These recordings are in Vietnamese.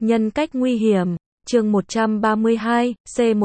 Nhân cách nguy hiểm, chương 132,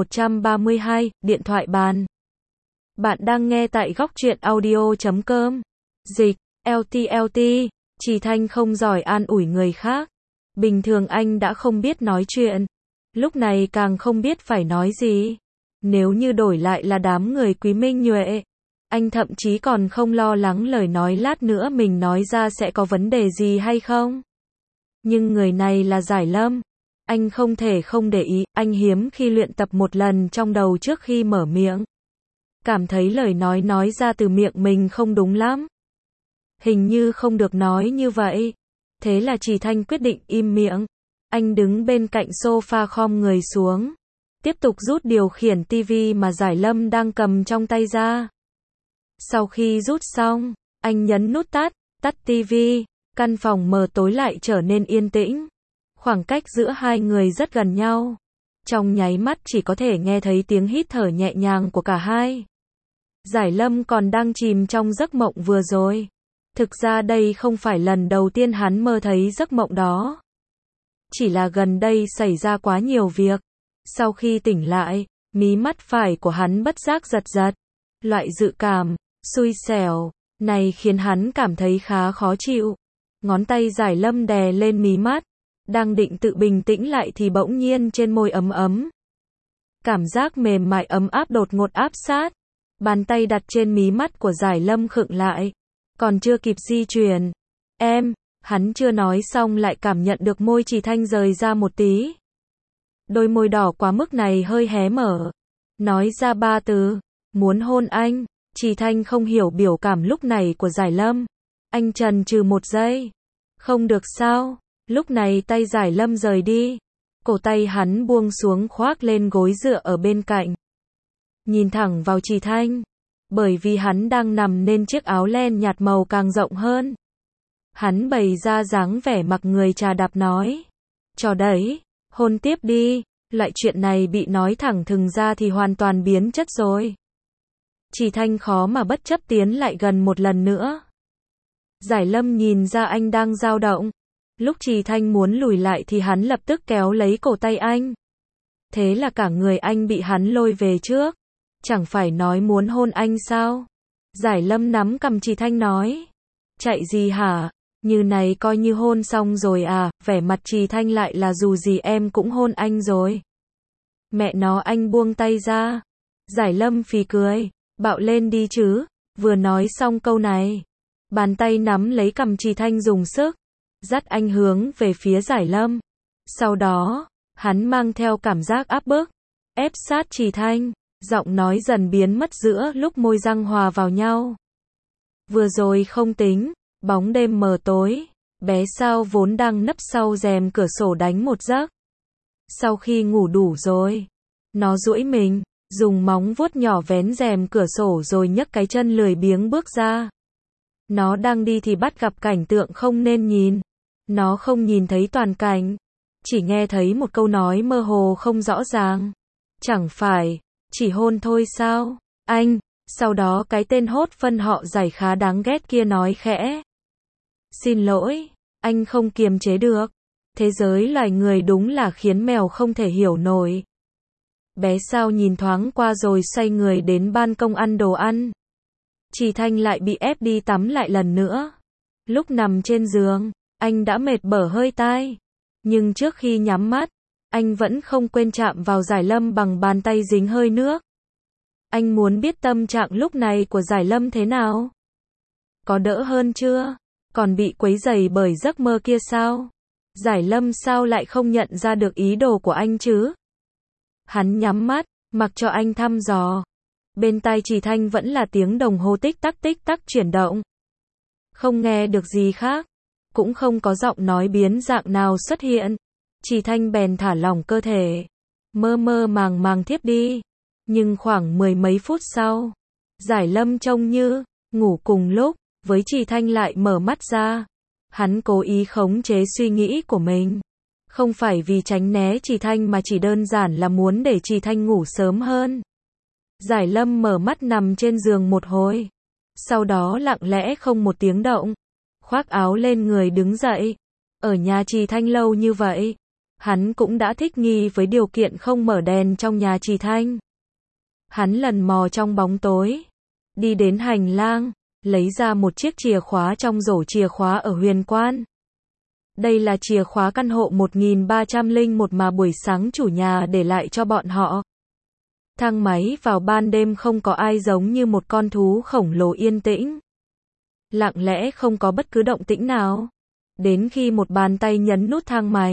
C132, điện thoại bàn. Bạn đang nghe tại góc truyện audio.com. Dịch, LT, Trì Thanh không giỏi an ủi người khác. Bình thường anh đã không biết nói chuyện. Lúc này càng không biết phải nói gì. Nếu như đổi lại là đám người Quý Minh Nhuệ, anh thậm chí còn không lo lắng lời nói lát nữa mình nói ra sẽ có vấn đề gì hay không. Nhưng người này là Giải Lâm. Anh không thể không để ý, anh hiếm khi luyện tập một lần trong đầu trước khi mở miệng. Cảm thấy lời nói ra từ miệng mình không đúng lắm. Hình như không được nói như vậy. Thế là Trì Thanh quyết định im miệng. Anh đứng bên cạnh sofa khom người xuống. Tiếp tục rút điều khiển tivi mà Giải Lâm đang cầm trong tay ra. Sau khi rút xong, anh nhấn nút tắt tivi. Căn phòng mờ tối lại trở nên yên tĩnh. Khoảng cách giữa hai người rất gần nhau. Trong nháy mắt chỉ có thể nghe thấy tiếng hít thở nhẹ nhàng của cả hai. Giải Lâm còn đang chìm trong giấc mộng vừa rồi. Thực ra đây không phải lần đầu tiên hắn mơ thấy giấc mộng đó. Chỉ là gần đây xảy ra quá nhiều việc. Sau khi tỉnh lại, mí mắt phải của hắn bất giác giật giật. Loại dự cảm, xui xẻo, này khiến hắn cảm thấy khá khó chịu. Ngón tay Giải Lâm đè lên mí mắt. Đang định tự bình tĩnh lại thì bỗng nhiên trên môi ấm ấm. Cảm giác mềm mại ấm áp đột ngột áp sát. Bàn tay đặt trên mí mắt của Giải Lâm khựng lại. Còn chưa kịp di chuyển. Hắn chưa nói xong lại cảm nhận được môi Trì Thanh rời ra một tí. Đôi môi đỏ quá mức này hơi hé mở. Nói ra 3 từ. Muốn hôn anh. Trì Thanh không hiểu biểu cảm lúc này của Giải Lâm. Anh chần chừ một giây. Không được sao? Lúc này tay Giải Lâm rời đi. Cổ tay hắn buông xuống khoác lên gối dựa ở bên cạnh. Nhìn thẳng vào Trì Thanh. Bởi vì hắn đang nằm nên chiếc áo len nhạt màu càng rộng hơn. Hắn bày ra dáng vẻ mặc người trà đạp nói. Cho đấy, hôn tiếp đi. Loại chuyện này bị nói thẳng thừng ra thì hoàn toàn biến chất rồi. Trì Thanh khó mà bất chấp tiến lại gần một lần nữa. Giải Lâm nhìn ra anh đang dao động. Lúc Trì Thanh muốn lùi lại thì hắn lập tức kéo lấy cổ tay anh. Thế là cả người anh bị hắn lôi về trước. Chẳng phải nói muốn hôn anh sao? Giải Lâm nắm cằm Trì Thanh nói. Chạy gì hả? Như này coi như hôn xong rồi à? Vẻ mặt Trì Thanh lại là dù gì em cũng hôn anh rồi. Mẹ nó, anh buông tay ra. Giải Lâm phì cười. Bạo lên đi chứ. Vừa nói xong câu này, bàn tay nắm lấy cằm Trì Thanh dùng sức. Dắt anh hướng về phía Giải Lâm. Sau đó, hắn mang theo cảm giác áp bức. Ép sát Trì Thanh. Giọng nói dần biến mất giữa lúc môi răng hòa vào nhau. Vừa rồi không tính. Bóng đêm mờ tối. Bé Sao vốn đang nấp sau rèm cửa sổ đánh một giấc. Sau khi ngủ đủ rồi, nó duỗi mình, dùng móng vuốt nhỏ vén rèm cửa sổ rồi nhấc cái chân lười biếng bước ra. Nó đang đi thì bắt gặp cảnh tượng không nên nhìn. Nó không nhìn thấy toàn cảnh. Chỉ nghe thấy một câu nói mơ hồ không rõ ràng. Chẳng phải, chỉ hôn thôi sao, anh? Sau đó cái tên hốt phân họ Giải khá đáng ghét kia nói khẽ. Xin lỗi, anh không kiềm chế được. Thế giới loài người đúng là khiến mèo không thể hiểu nổi. Bé Sao nhìn thoáng qua rồi xoay người đến ban công ăn đồ ăn. Trì Thanh lại bị ép đi tắm lại lần nữa. Lúc nằm trên giường, anh đã mệt bở hơi tai. Nhưng trước khi nhắm mắt, anh vẫn không quên chạm vào Giải Lâm bằng bàn tay dính hơi nước. Anh muốn biết tâm trạng lúc này của Giải Lâm thế nào. Có đỡ hơn chưa? Còn bị quấy rầy bởi giấc mơ kia sao? Giải Lâm sao lại không nhận ra được ý đồ của anh chứ? Hắn nhắm mắt, mặc cho anh thăm dò. Bên tai Trì Thanh vẫn là tiếng đồng hồ tích tắc chuyển động. Không nghe được gì khác. Cũng không có giọng nói biến dạng nào xuất hiện. Trì Thanh bèn thả lỏng cơ thể. Mơ mơ màng thiếp đi. Nhưng khoảng 10 mấy phút sau, Giải Lâm trông như ngủ cùng lúc với Trì Thanh lại mở mắt ra. Hắn cố ý khống chế suy nghĩ của mình. Không phải vì tránh né Trì Thanh mà chỉ đơn giản là muốn để Trì Thanh ngủ sớm hơn. Giải Lâm mở mắt nằm trên giường một hồi. Sau đó lặng lẽ không một tiếng động. Khoác áo lên người đứng dậy. Ở nhà Trì Thanh lâu như vậy. Hắn cũng đã thích nghi với điều kiện không mở đèn trong nhà Trì Thanh. Hắn lần mò trong bóng tối, đi đến hành lang, lấy ra một chiếc chìa khóa trong rổ chìa khóa ở Huyền Quan. Đây là chìa khóa căn hộ 1301 mà buổi sáng chủ nhà để lại cho bọn họ. Thang máy vào ban đêm không có ai, giống như một con thú khổng lồ yên tĩnh. Lặng lẽ không có bất cứ động tĩnh nào. Đến khi một bàn tay nhấn nút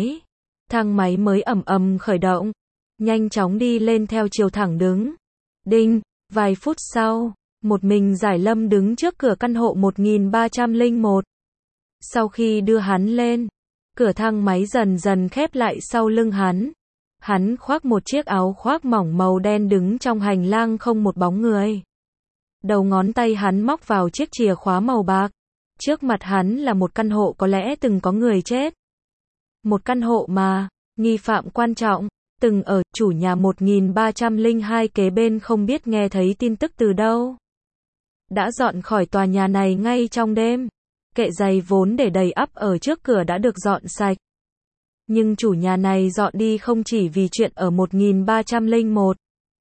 thang máy mới ầm ầm khởi động, nhanh chóng đi lên theo chiều thẳng đứng. Đinh, vài phút sau, một mình Giải Lâm đứng trước cửa căn hộ 1301. Sau khi đưa hắn lên, cửa thang máy dần dần khép lại sau lưng hắn. Hắn khoác một chiếc áo khoác mỏng màu đen đứng trong hành lang không một bóng người. Đầu ngón tay hắn móc vào chiếc chìa khóa màu bạc. Trước mặt hắn là một căn hộ có lẽ từng có người chết. Một căn hộ mà, nghi phạm quan trọng, từng ở, chủ nhà 1302 kế bên không biết nghe thấy tin tức từ đâu. Đã dọn khỏi tòa nhà này ngay trong đêm. Kệ giày vốn để đầy ắp ở trước cửa đã được dọn sạch. Nhưng chủ nhà này dọn đi không chỉ vì chuyện ở 1301.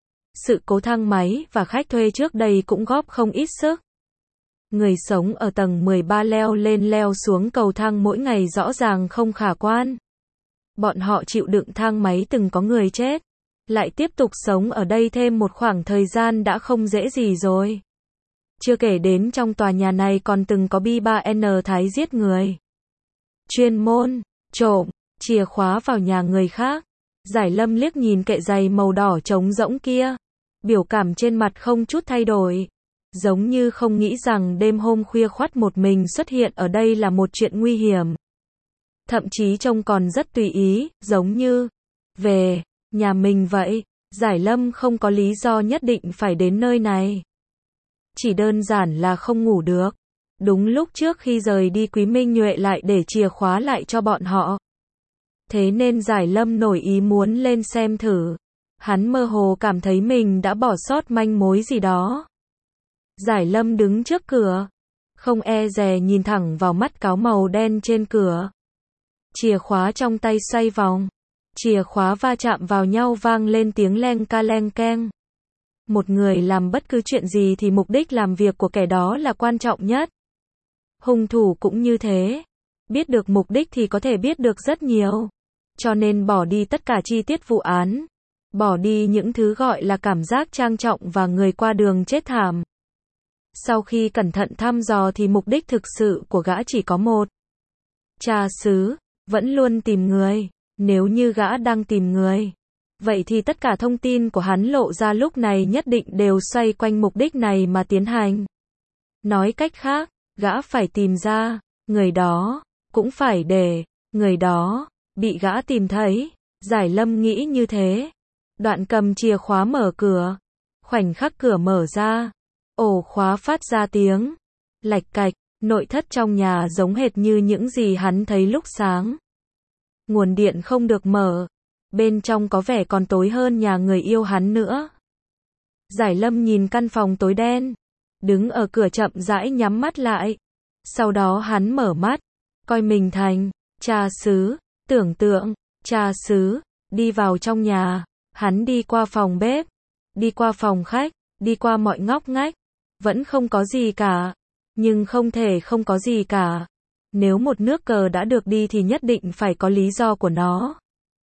Sự cố thang máy và khách thuê trước đây cũng góp không ít sức. Người sống ở tầng 13 leo lên leo xuống cầu thang mỗi ngày rõ ràng không khả quan. Bọn họ chịu đựng thang máy từng có người chết, lại tiếp tục sống ở đây thêm một khoảng thời gian đã không dễ gì rồi. Chưa kể đến trong tòa nhà này còn từng có B3N Thái giết người. Chuyên môn, trộm, chìa khóa vào nhà người khác. Giải Lâm liếc nhìn kệ giày màu đỏ trống rỗng kia. Biểu cảm trên mặt không chút thay đổi. Giống như không nghĩ rằng đêm hôm khuya khoắt một mình xuất hiện ở đây là một chuyện nguy hiểm. Thậm chí trông còn rất tùy ý, giống như về nhà mình vậy. Giải Lâm không có lý do nhất định phải đến nơi này. Chỉ đơn giản là không ngủ được. Đúng lúc trước khi rời đi Quý Minh Nhuệ lại để chìa khóa lại cho bọn họ. Thế nên Giải Lâm nổi ý muốn lên xem thử. Hắn mơ hồ cảm thấy mình đã bỏ sót manh mối gì đó. Giải Lâm đứng trước cửa, không e dè nhìn thẳng vào mắt cáo màu đen trên cửa. Chìa khóa trong tay xoay vòng. Chìa khóa va chạm vào nhau vang lên tiếng leng ca leng keng. Một người làm bất cứ chuyện gì thì mục đích làm việc của kẻ đó là quan trọng nhất. Hung thủ cũng như thế. Biết được mục đích thì có thể biết được rất nhiều. Cho nên bỏ đi tất cả chi tiết vụ án. Bỏ đi những thứ gọi là cảm giác trang trọng và người qua đường chết thảm. Sau khi cẩn thận thăm dò thì mục đích thực sự của gã chỉ có một. Cha xứ, vẫn luôn tìm người. Nếu như gã đang tìm người, vậy thì tất cả thông tin của hắn lộ ra lúc này nhất định đều xoay quanh mục đích này mà tiến hành. Nói cách khác, gã phải tìm ra người đó, cũng phải để người đó bị gã tìm thấy. Giải Lâm nghĩ như thế. Đoạn cầm chìa khóa mở cửa. Khoảnh khắc cửa mở ra, ổ khóa phát ra tiếng lạch cạch. Nội thất trong nhà giống hệt như những gì hắn thấy lúc sáng. Nguồn điện không được mở. Bên trong có vẻ còn tối hơn nhà người yêu hắn nữa. Giải Lâm nhìn căn phòng tối đen, đứng ở cửa chậm rãi nhắm mắt lại. Sau đó hắn mở mắt, coi mình thành cha xứ, tưởng tượng cha xứ, đi vào trong nhà. Hắn đi qua phòng bếp, đi qua phòng khách, đi qua mọi ngóc ngách, vẫn không có gì cả. Nhưng không thể không có gì cả. Nếu một nước cờ đã được đi thì nhất định phải có lý do của nó.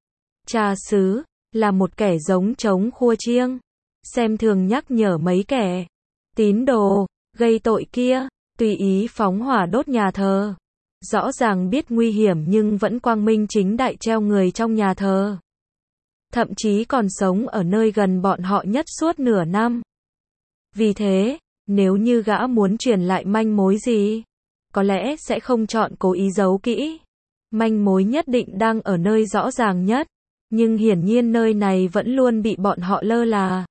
Cha xứ là một kẻ giống trống khua chiêng, xem thường nhắc nhở mấy kẻ tín đồ gây tội kia, tùy ý phóng hỏa đốt nhà thờ. Rõ ràng biết nguy hiểm nhưng vẫn quang minh chính đại treo người trong nhà thờ. Thậm chí còn sống ở nơi gần bọn họ nhất suốt nửa năm. Vì thế, nếu như gã muốn truyền lại manh mối gì, có lẽ sẽ không chọn cố ý giấu kỹ. Manh mối nhất định đang ở nơi rõ ràng nhất, nhưng hiển nhiên nơi này vẫn luôn bị bọn họ lơ là.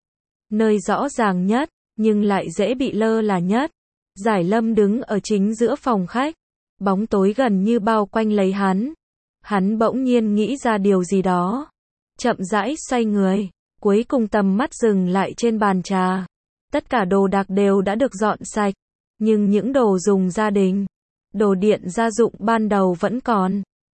Nơi rõ ràng nhất, nhưng lại dễ bị lơ là nhất. Giải Lâm đứng ở chính giữa phòng khách, bóng tối gần như bao quanh lấy hắn. Hắn bỗng nhiên nghĩ ra điều gì đó, chậm rãi xoay người, cuối cùng tầm mắt dừng lại trên bàn trà. Tất cả đồ đạc đều đã được dọn sạch, nhưng những đồ dùng gia đình, đồ điện gia dụng ban đầu vẫn còn.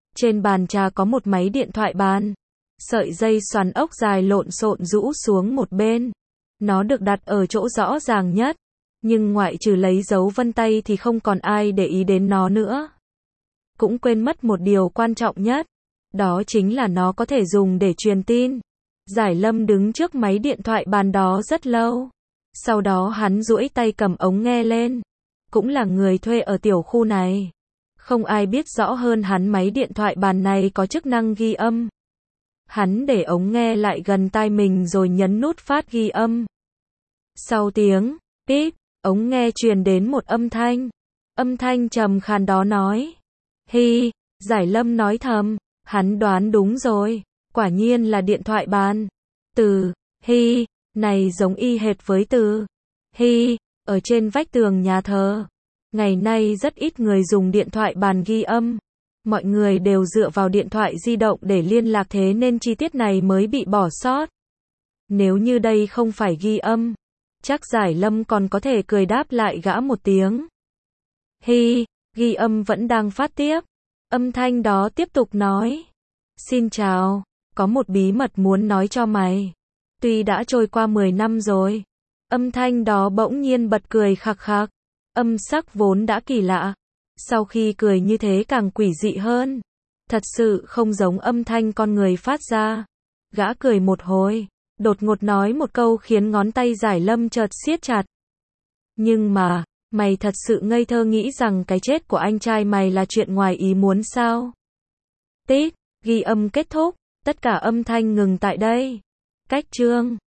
Trên bàn trà có một máy điện thoại bàn. Sợi dây xoắn ốc dài lộn xộn rũ xuống một bên. Nó được đặt ở chỗ rõ ràng nhất. Nhưng ngoại trừ lấy dấu vân tay thì không còn ai để ý đến nó nữa. Cũng quên mất một điều quan trọng nhất. Đó chính là nó có thể dùng để truyền tin. Giải Lâm đứng trước máy điện thoại bàn đó rất lâu. Sau đó hắn duỗi tay cầm ống nghe lên. Cũng là người thuê ở tiểu khu này. Không ai biết rõ hơn hắn máy điện thoại bàn này có chức năng ghi âm. Hắn để ống nghe lại gần tai mình rồi nhấn nút phát ghi âm. Sau tiếng píp, ống nghe truyền đến một âm thanh. Âm thanh trầm khàn đó nói: "Hi." Giải Lâm nói thầm, hắn đoán đúng rồi, quả nhiên là điện thoại bàn. Từ "hi" này giống y hệt với từ "hi" ở trên vách tường nhà thờ. Ngày nay rất ít người dùng điện thoại bàn ghi âm. Mọi người đều dựa vào điện thoại di động để liên lạc, thế nên chi tiết này mới bị bỏ sót. Nếu như đây không phải ghi âm, chắc Giải Lâm còn có thể cười đáp lại gã một tiếng. "Hi." Ghi âm vẫn đang phát tiếp. Âm thanh đó tiếp tục nói: "Xin chào, có một bí mật muốn nói cho mày. Tuy đã trôi qua 10 năm rồi." Âm thanh đó bỗng nhiên bật cười khạc khạc. Âm sắc vốn đã kỳ lạ. Sau khi cười như thế càng quỷ dị hơn. Thật sự không giống âm thanh con người phát ra. Gã cười một hồi, đột ngột nói một câu khiến ngón tay Giải Lâm chợt siết chặt. "Nhưng mà, mày thật sự ngây thơ nghĩ rằng cái chết của anh trai mày là chuyện ngoài ý muốn sao?" Tít, ghi âm kết thúc, tất cả âm thanh ngừng tại đây. Cách chương